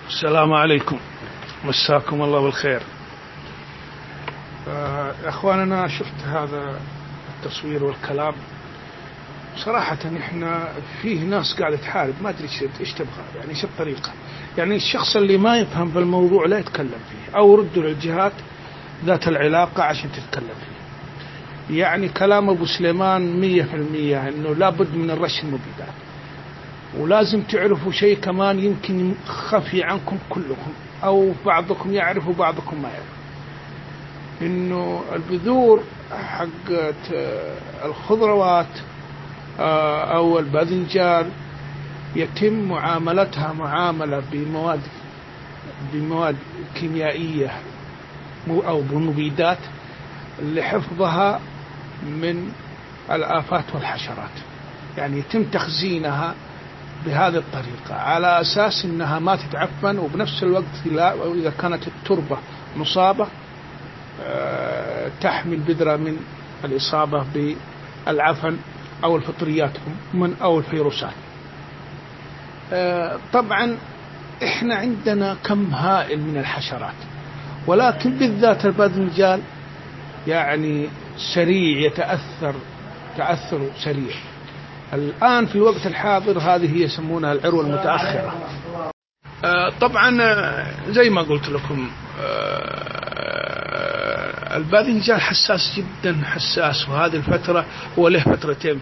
السلام عليكم، مساكم الله بالخير. أخوان، أنا شفت هذا التصوير والكلام. صراحة إحنا فيه ناس قاعدة تحارب، ما أدري إيش تبغى، يعني إيش الطريقة. يعني الشخص اللي ما يفهم بالموضوع لا يتكلم فيه، أو ردوا للجهات ذات العلاقة عشان تتكلم فيه. يعني كلام أبو سليمان 100% إنه لابد من الرش المبيدات. ولازم تعرفوا شيء كمان يمكن خفي عنكم كلكم، أو بعضكم يعرف وبعضكم ما يعرف، إنه البذور حقت الخضروات أو الباذنجان يتم معاملتها معاملة بمواد كيميائية أو بمبيدات لحفظها من الآفات والحشرات. يعني يتم تخزينها بهذه الطريقة على أساس أنها ما تتعفن، وبنفس الوقت إذا كانت التربة مصابة تحمي البذرة من الإصابة بالعفن أو الفطريات أو الفيروسات. طبعا إحنا عندنا كم هائل من الحشرات، ولكن بالذات الباذنجان يعني سريع تأثر سريع. الآن في الوقت الحاضر هذه يسمونها العروة المتأخرة. طبعا زي ما قلت لكم الباذنجان حساس جدا حساس، وهذه الفترة هو له فترتين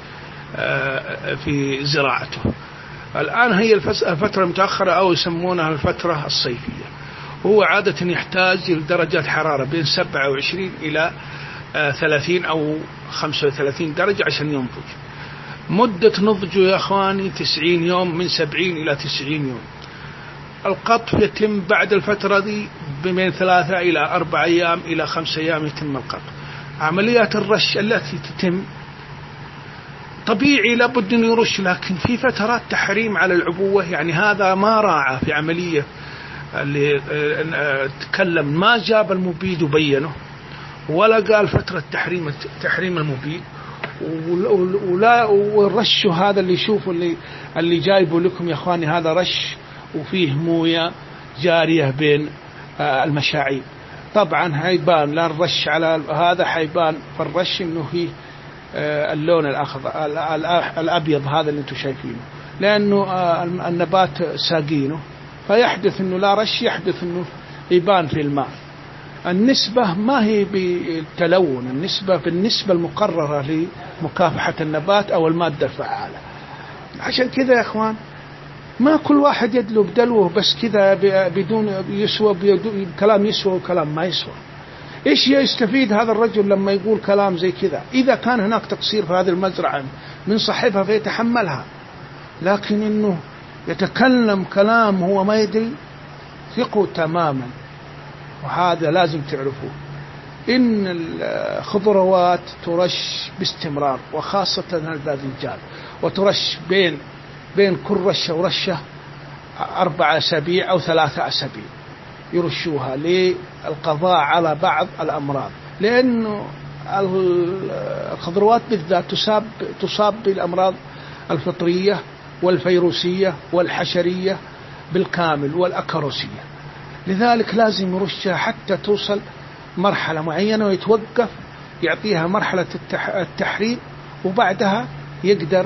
في زراعته. الآن هي الفترة المتأخرة أو يسمونها الفترة الصيفية. هو عادة يحتاج لدرجات حرارة بين 27 إلى 30 أو 35 درجة عشان ينضج. مدة نضجه يا أخواني 90 يوم، من 70 إلى 90 يوم. القطف يتم بعد الفترة دي بين 3 إلى 4 أيام إلى 5 أيام يتم القطف. عمليات الرش التي تتم طبيعي لابد أن يرش، لكن في فترات تحريم على العبوة. يعني هذا ما راعى في عملية اللي تكلم، ما جاب المبيد وبينه، ولا قال فترة تحريم المبيد. والرش هذا اللي يشوفوا اللي جايبوا لكم يا اخواني، هذا رش وفيه مويه جاريه بين المشاعيب. طبعا حيبان، لا الرش على هذا حيبان في الرش انه فيه اللون الاخضر الابيض هذا اللي انتم شايفينه، لانه النبات ساقينه، فيحدث انه لا رش، يحدث انه يبان في الماء. النسبة ما هي بالتلون، النسبة بالنسبة المقررة لمكافحة النبات أو المادة الفعالة. عشان كذا يا أخوان ما كل واحد يدلو بدلوه بس كذا بدون يسوى، كلام يسوى وكلام ما يسوى. إيش يستفيد هذا الرجل لما يقول كلام زي كذا؟ إذا كان هناك تقصير في هذه المزرعة من صاحبها فيتحملها، لكن إنه يتكلم كلام هو ما يدري، ثقوا تماما. وهذا لازم تعرفوه، إن الخضروات ترش باستمرار، وخاصة الباذنجان، وترش بين كل رشة ورشة 4 أسابيع أو 3 أسابيع يرشوها للقضاء على بعض الأمراض. لأنه الخضروات بالذات تصاب بالأمراض الفطرية والفيروسية والحشرية بالكامل والأكاروسية. لذلك لازم يرشها حتى توصل مرحلة معينة ويتوقف، يعطيها مرحلة التحريم، وبعدها يقدر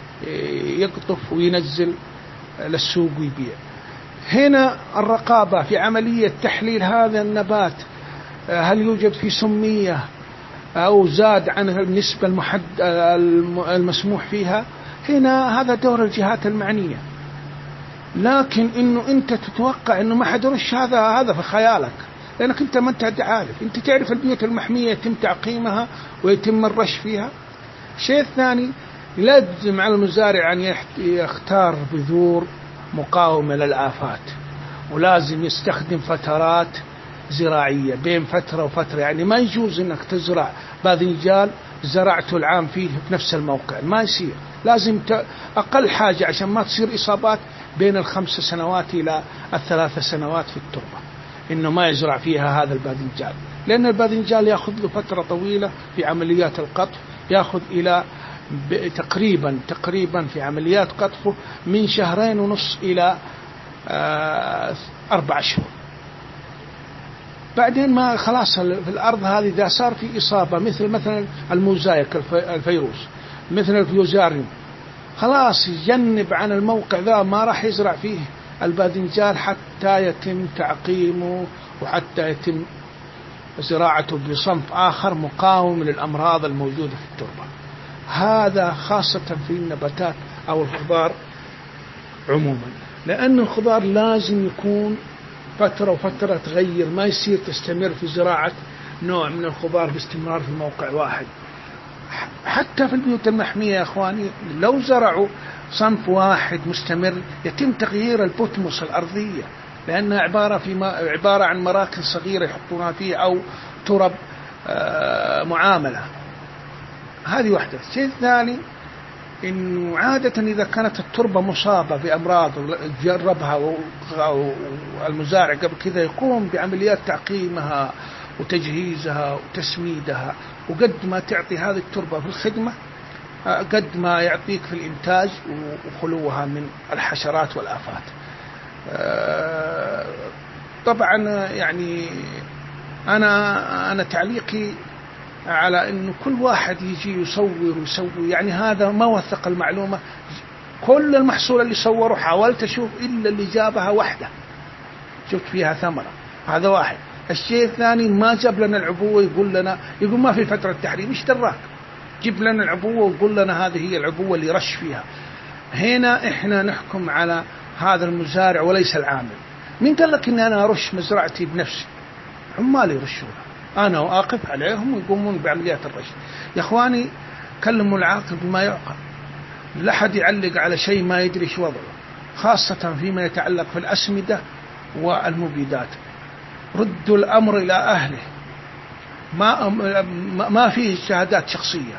يقطف وينزل للسوق ويبيع. هنا الرقابة في عملية تحليل هذا النبات، هل يوجد فيه سمية أو زاد عن النسبة المسموح فيها. هنا هذا دور الجهات المعنية. لكن إنه أنت تتوقع إنه ما حد يرش، هذا في خيالك، لأنك أنت ما أنت عارف. أنت تعرف البيوت المحمية يتم تعقيمها ويتم الرش فيها. الشيء الثاني، لازم على المزارع أن يختار بذور مقاومة للآفات، ولازم يستخدم فترات زراعية بين فترة وفترة. يعني ما يجوز إنك تزرع باذنجان زرعته العام فيه في نفس الموقع، ما يصير. لازم أقل حاجة عشان ما تصير إصابات بين 5 سنوات إلى 3 سنوات في التربة، إنه ما يزرع فيها هذا الباذنجان، لأن الباذنجان يأخذ له فترة طويلة في عمليات القطف، يأخذ إلى تقريبا في عمليات قطفه من 2.5 شهر إلى 4 أشهر. بعدين ما خلاص في الأرض هذه إذا صار في إصابة مثلا الموزايك الفيروس، مثل الفيوزاريوم، خلاص يجنب عن الموقع ذا، ما راح يزرع فيه الباذنجان حتى يتم تعقيمه وحتى يتم زراعته بصنف آخر مقاوم للأمراض الموجودة في التربة. هذا خاصة في النباتات أو الخضار عموما، لأن الخضار لازم يكون فترة وفترة تغير، ما يصير تستمر في زراعة نوع من الخضار باستمرار في موقع واحد. حتى في البيوت المحمية يا أخواني لو زرعوا صنف واحد مستمر يتم تغيير البوتموس الأرضية، لأنها عبارة عن مراكز صغيرة يحطونها فيه أو ترب معاملة. هذه واحدة. الشيء الثاني إنه عادة إذا كانت التربة مصابة بأمراض جربها المزارع قبل كذا يقوم بعمليات تعقيمها وتجهيزها وتسميدها، وقد ما تعطي هذه التربة في الخدمة قد ما يعطيك في الإنتاج وخلوها من الحشرات والآفات. طبعا يعني أنا تعليقي على إنه كل واحد يجي يصور ويسوي، يعني هذا ما وثق المعلومة. كل المحصول اللي صوره حاولت أشوف إلا اللي جابها واحدة شفت فيها ثمرة، هذا واحد. الشيء الثاني ما جاب لنا العبوة يقول ما في فترة تحريم، إيش دراك؟ جيب لنا العبوة وقول لنا هذه هي العبوة اللي رش فيها. هنا إحنا نحكم على هذا المزارع وليس العامل. مين قال لك إن أنا أرش مزرعتي بنفسي؟ عمالي يرشونها، أنا وأقف عليهم ويقومون بعمليات الرش. يا أخواني كلموا العاقل بما يعقل، لا أحد يعلق على شيء ما يدري شو وضعه، خاصة فيما يتعلق في الأسمدة والمبيدات. ردوا الأمر إلى أهله، ما فيه شهادات شخصية.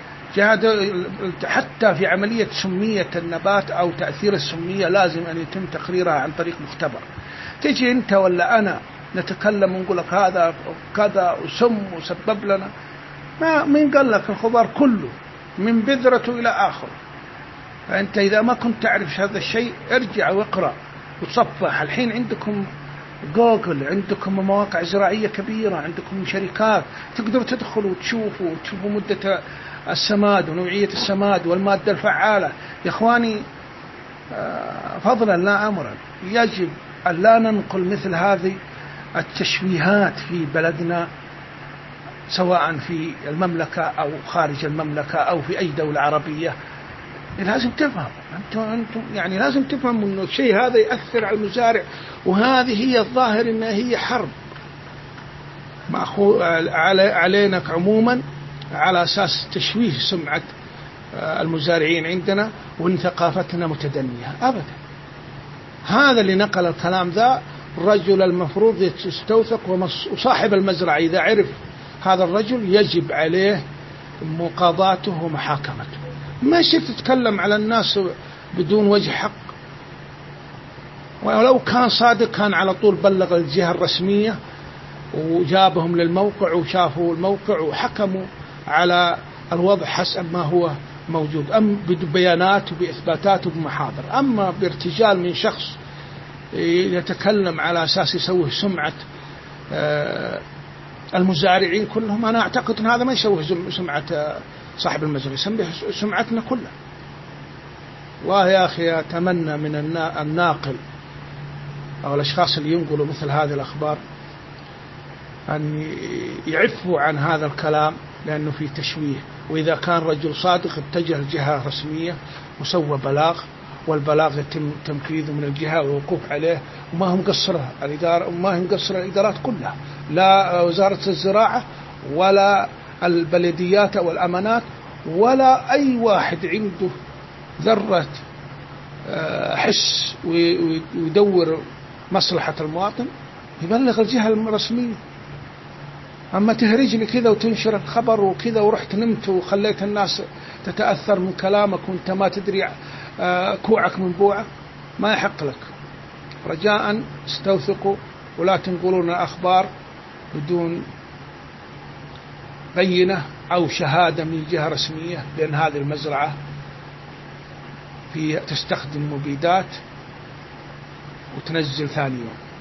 حتى في عملية سمية النبات أو تأثير السمية لازم أن يتم تقريرها عن طريق مختبر. تجي أنت ولا أنا نتكلم ونقول لك هذا كذا وسم وسبب لنا، مين قال لك؟ الخضار كله من بذرته إلى آخره. فأنت إذا ما كنت تعرف هذا الشيء ارجع واقرأ وتصفح. الحين عندكم جوجل، عندكم مواقع زراعية كبيرة، عندكم شركات تقدروا تدخلوا وتشوفوا مدة السماد ونوعية السماد والمادة الفعالة. يا إخواني فضلا لا أمرا يجب أن لا ننقل مثل هذه التشويهات في بلدنا، سواء في المملكة أو خارج المملكة أو في أي دولة عربية. لازم تفهم أنتم يعني لازم تفهموا إنه الشيء هذا يأثر على المزارع، وهذه هي الظاهر إنها هي حرب علينا عموما على أساس تشويه سمعة المزارعين عندنا وإن ثقافتنا متدنية. أبدا، هذا اللي نقل الكلام ذا الرجل المفروض يستوثق، وصاحب المزرعة إذا عرف هذا الرجل يجب عليه مقاضاته ومحاكمته. ما يصير تتكلم على الناس بدون وجه حق، ولو كان صادق كان على طول بلغ الجهة الرسمية وجابهم للموقع وشافوا الموقع وحكموا على الوضع حسب ما هو موجود، أم ببيانات وبإثباتات وبمحاضر. أما بارتجال من شخص يتكلم على أساس يسوه سمعة المزارعين كلهم، أنا أعتقد أن هذا ما يسوه سمعة صاحب المزرعة، يسميه سمعتنا كلها. ويا أخي أتمنى من الناقل أو الأشخاص اللي ينقلوا مثل هذه الأخبار أن يعفوا عن هذا الكلام، لأنه فيه تشويه. وإذا كان رجل صادق اتجه لجهة رسمية وسوى بلاغ، والبلاغ يتم تنفيذه من الجهة والوقوف عليه، وما هم قصرها الإدارة وما هم قصر الإدارات كلها، لا وزارة الزراعة ولا البلديات أو الأمانات ولا أي واحد عنده ذرة حس ويدور مصلحة المواطن يبلغ الجهة الرسمية. أما تهرج لي كذا وتنشر الخبر وكذا ورحت نمت وخليت الناس تتأثر من كلامك وانت ما تدري كوعك من بوعك، ما يحق لك. رجاء استوثقوا ولا تنقلون أخبار بدون بينة أو شهادة من جهة رسمية، لأن هذه المزرعة تستخدم مبيدات وتنزل ثاني يوم.